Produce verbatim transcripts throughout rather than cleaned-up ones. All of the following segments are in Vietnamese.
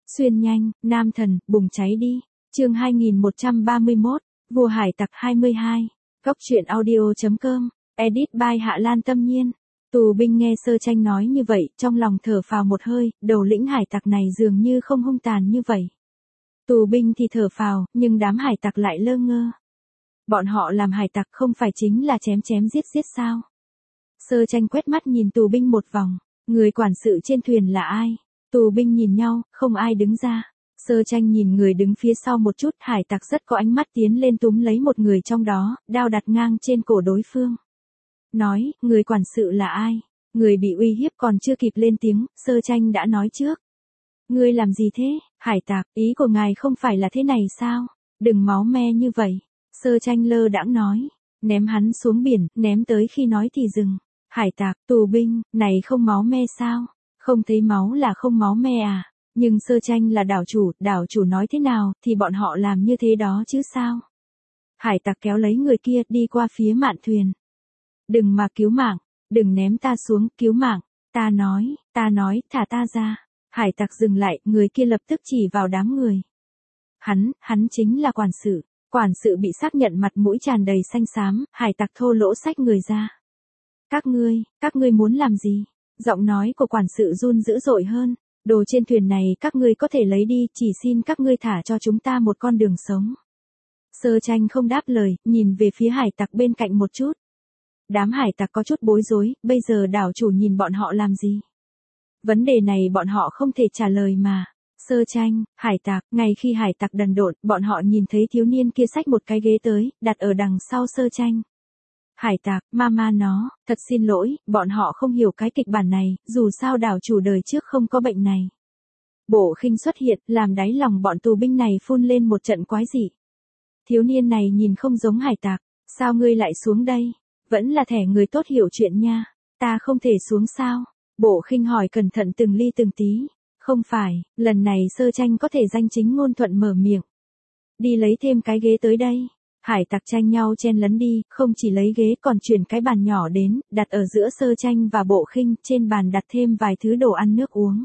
Xuyên nhanh, nam thần, bùng cháy đi. Chương hai nghìn một trăm ba mươi mốt, Vua Hải Tặc hai mươi hai. Góc truyện audio chấm com, edit by Hạ Lan Tâm Nhiên. Tù binh nghe Sơ Tranh nói như vậy, trong lòng thở phào một hơi, đầu lĩnh hải tặc này dường như không hung tàn như vậy. Tù binh thì thở phào, nhưng đám hải tặc lại lơ ngơ. Bọn họ làm hải tặc không phải chính là chém chém giết giết sao? Sơ Tranh quét mắt nhìn tù binh một vòng, người quản sự trên thuyền là ai? Tù binh nhìn nhau, không ai đứng ra. Sơ Tranh nhìn người đứng phía sau một chút, hải tặc rất có ánh mắt tiến lên túm lấy một người trong đó, đao đặt ngang trên cổ đối phương. Nói, người quản sự là ai? Người bị uy hiếp còn chưa kịp lên tiếng, Sơ Tranh đã nói trước. Ngươi làm gì thế, hải tặc, ý của ngài không phải là thế này sao? Đừng máu me như vậy. Sơ Tranh lơ đãng nói, ném hắn xuống biển, ném tới khi nói thì dừng. Hải tặc, tù binh, này không máu me sao? Không thấy máu là không máu me à? Nhưng Sơ Tranh là đảo chủ, đảo chủ nói thế nào, thì bọn họ làm như thế đó chứ sao? Hải tặc kéo lấy người kia, đi qua phía mạn thuyền. Đừng mà cứu mạng, đừng ném ta xuống, cứu mạng. Ta nói, ta nói, thả ta ra. Hải tặc dừng lại, người kia lập tức chỉ vào đám người. Hắn, hắn chính là quản sự. Quản sự bị xác nhận mặt mũi tràn đầy xanh xám, hải tặc thô lỗ xách người ra. Các ngươi, các ngươi muốn làm gì? Giọng nói của quản sự run dữ dội hơn. Đồ trên thuyền này các ngươi có thể lấy đi, chỉ xin các ngươi thả cho chúng ta một con đường sống. Sơ Tranh không đáp lời, nhìn về phía hải tặc bên cạnh một chút. Đám hải tặc có chút bối rối, bây giờ đảo chủ nhìn bọn họ làm gì? Vấn đề này bọn họ không thể trả lời mà. Sơ Tranh, hải tặc, ngay khi hải tặc đần độn, bọn họ nhìn thấy thiếu niên kia xách một cái ghế tới, đặt ở đằng sau Sơ Tranh. Hải tặc, mama nó, thật xin lỗi, bọn họ không hiểu cái kịch bản này, dù sao đảo chủ đời trước không có bệnh này. Bộ Khinh xuất hiện, làm đáy lòng bọn tù binh này phun lên một trận quái dị. Thiếu niên này nhìn không giống hải tặc, sao ngươi lại xuống đây? Vẫn là thẻ người tốt hiểu chuyện nha, ta không thể xuống sao? Bộ Khinh hỏi cẩn thận từng ly từng tí. Không phải, lần này Sơ Tranh có thể danh chính ngôn thuận mở miệng. Đi lấy thêm cái ghế tới đây. Hải tặc tranh nhau chen lấn đi, không chỉ lấy ghế còn chuyển cái bàn nhỏ đến, đặt ở giữa Sơ Tranh và Bộ Khinh, trên bàn đặt thêm vài thứ đồ ăn nước uống.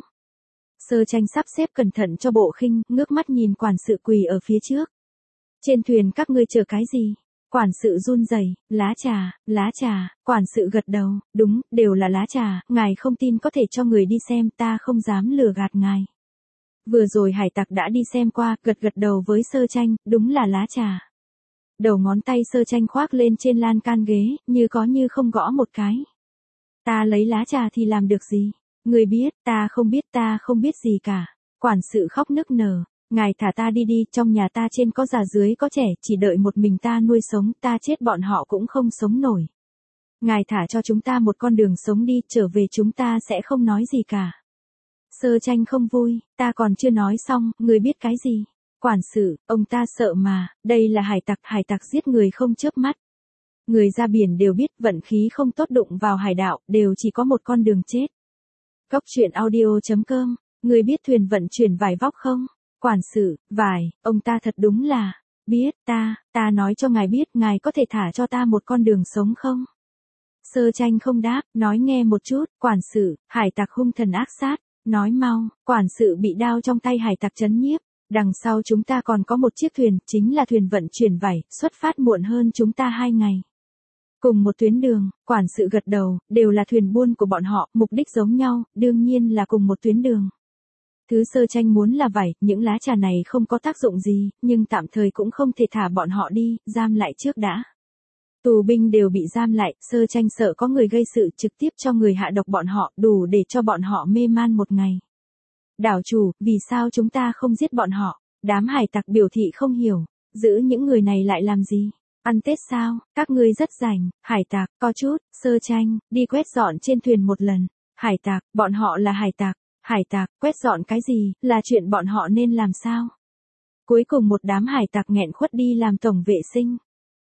Sơ Tranh sắp xếp cẩn thận cho Bộ Khinh, ngước mắt nhìn quản sự quỳ ở phía trước. Trên thuyền các ngươi chờ cái gì? Quản sự run rẩy, lá trà, lá trà, quản sự gật đầu, đúng, đều là lá trà, ngài không tin có thể cho người đi xem, ta không dám lừa gạt ngài. Vừa rồi hải tặc đã đi xem qua, gật gật đầu với Sơ Tranh, đúng là lá trà. Đầu ngón tay Sơ Tranh khoác lên trên lan can ghế, như có như không gõ một cái. Ta lấy lá trà thì làm được gì? Người biết, ta không biết, ta không biết gì cả. Quản sự khóc nức nở. Ngài thả ta đi đi, trong nhà ta trên có già dưới có trẻ, chỉ đợi một mình ta nuôi sống, ta chết bọn họ cũng không sống nổi. Ngài thả cho chúng ta một con đường sống đi, trở về chúng ta sẽ không nói gì cả. Sơ Tranh không vui, ta còn chưa nói xong, người biết cái gì? Quản sự, ông ta sợ mà, đây là hải tặc, hải tặc giết người không chớp mắt. Người ra biển đều biết vận khí không tốt đụng vào hải đạo, đều chỉ có một con đường chết. Góc truyện audio chấm com, người biết thuyền vận chuyển vải vóc không? Quản sự, vải, ông ta thật đúng là, biết, ta, ta nói cho ngài biết, ngài có thể thả cho ta một con đường sống không? Sơ Tranh không đáp, nói nghe một chút, quản sự, hải tặc hung thần ác sát, nói mau, quản sự bị đao trong tay hải tặc chấn nhiếp, đằng sau chúng ta còn có một chiếc thuyền, chính là thuyền vận chuyển vải, xuất phát muộn hơn chúng ta hai ngày. Cùng một tuyến đường, quản sự gật đầu, đều là thuyền buôn của bọn họ, mục đích giống nhau, đương nhiên là cùng một tuyến đường. Thứ Sơ Tranh muốn là vải, những lá trà này không có tác dụng gì, nhưng tạm thời cũng không thể thả bọn họ đi, giam lại trước đã. Tù binh đều bị giam lại, Sơ Tranh sợ có người gây sự trực tiếp cho người hạ độc bọn họ, đủ để cho bọn họ mê man một ngày. Đảo chủ, vì sao chúng ta không giết bọn họ? Đám hải tặc biểu thị không hiểu, giữ những người này lại làm gì? Ăn Tết sao? Các ngươi rất rảnh, hải tặc, có chút, Sơ Tranh, đi quét dọn trên thuyền một lần. Hải tặc, bọn họ là hải tặc. Hải tặc, quét dọn cái gì, là chuyện bọn họ nên làm sao? Cuối cùng một đám hải tặc nghẹn khuất đi làm tổng vệ sinh.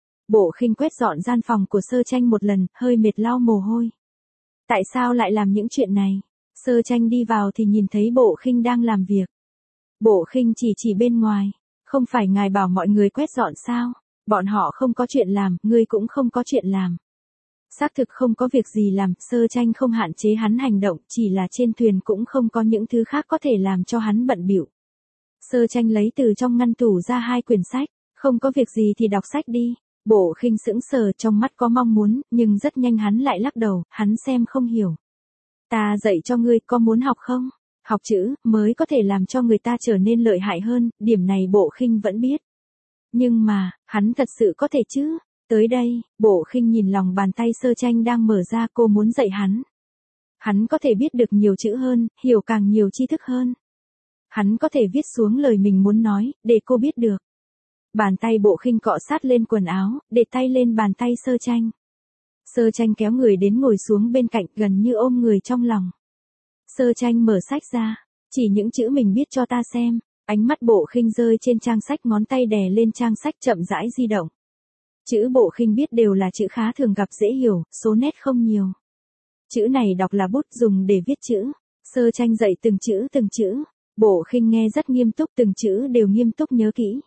Bộ Khinh quét dọn gian phòng của Sơ Tranh một lần, hơi mệt lau mồ hôi. Tại sao lại làm những chuyện này? Sơ Tranh đi vào thì nhìn thấy Bộ Khinh đang làm việc. Bộ Khinh chỉ chỉ bên ngoài. Không phải ngài bảo mọi người quét dọn sao? Bọn họ không có chuyện làm, ngươi cũng không có chuyện làm. Xác thực không có việc gì làm, Sơ Tranh không hạn chế hắn hành động, chỉ là trên thuyền cũng không có những thứ khác có thể làm cho hắn bận bịu. Sơ tranh lấy từ trong ngăn tủ ra hai quyển sách, không có việc gì thì đọc sách đi. Bộ Khinh sững sờ, trong mắt có mong muốn, nhưng rất nhanh hắn lại lắc đầu, hắn xem không hiểu. Ta dạy cho ngươi, có muốn học không? Học chữ, mới có thể làm cho người ta trở nên lợi hại hơn, điểm này Bộ Khinh vẫn biết. Nhưng mà, hắn thật sự có thể chứ? Tới đây, Bộ Khinh nhìn lòng bàn tay sơ tranh đang mở ra, cô muốn dạy hắn. Hắn có thể biết được nhiều chữ hơn, hiểu càng nhiều tri thức hơn. Hắn có thể viết xuống lời mình muốn nói, để cô biết được. Bàn tay Bộ Khinh cọ sát lên quần áo, để tay lên bàn tay sơ tranh. Sơ tranh kéo người đến ngồi xuống bên cạnh, gần như ôm người trong lòng. Sơ tranh mở sách ra, chỉ những chữ mình biết cho ta xem. Ánh mắt Bộ Khinh rơi trên trang sách, ngón tay đè lên trang sách chậm rãi di động. Chữ Bộ Khinh biết đều là chữ khá thường gặp dễ hiểu, số nét không nhiều. Chữ này đọc là bút dùng để viết chữ. Sơ tranh dạy từng chữ từng chữ. Bộ Khinh nghe rất nghiêm túc, từng chữ đều nghiêm túc nhớ kỹ.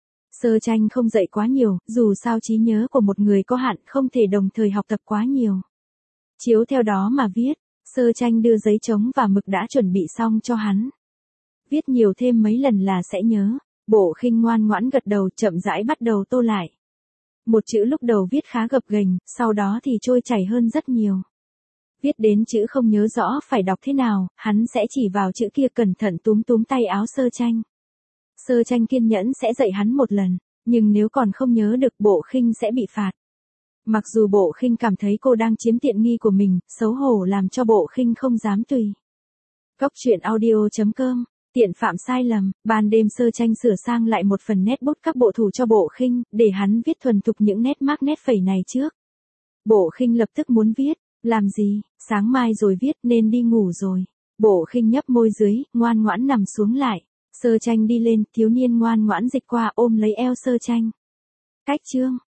Sơ tranh không dạy quá nhiều, dù sao trí nhớ của một người có hạn, không thể đồng thời học tập quá nhiều. Chiếu theo đó mà viết, sơ tranh đưa giấy trống và mực đã chuẩn bị xong cho hắn. Viết nhiều thêm mấy lần là sẽ nhớ. Bộ Khinh ngoan ngoãn gật đầu, chậm rãi bắt đầu tô lại. Một chữ lúc đầu viết khá gập ghềnh, sau đó thì trôi chảy hơn rất nhiều. Viết đến chữ không nhớ rõ phải đọc thế nào, hắn sẽ chỉ vào chữ kia, cẩn thận túm túm tay áo sơ tranh. Sơ tranh kiên nhẫn sẽ dạy hắn một lần, nhưng nếu còn không nhớ được, Bộ Khinh sẽ bị phạt. Mặc dù Bộ Khinh cảm thấy cô đang chiếm tiện nghi của mình, xấu hổ làm cho Bộ Khinh không dám tùy. Cốc truyện audio chấm com, tiện phạm sai lầm, ban đêm sơ tranh sửa sang lại một phần nét bút các bộ thủ cho Bộ Khinh, để hắn viết thuần thục những nét mác nét phẩy này trước. Bộ Khinh lập tức muốn viết, làm gì, sáng mai rồi viết, nên đi ngủ rồi. Bộ Khinh nhấp môi dưới, ngoan ngoãn nằm xuống lại. Sơ tranh đi lên, thiếu niên ngoan ngoãn dịch qua ôm lấy eo sơ tranh. Cách chương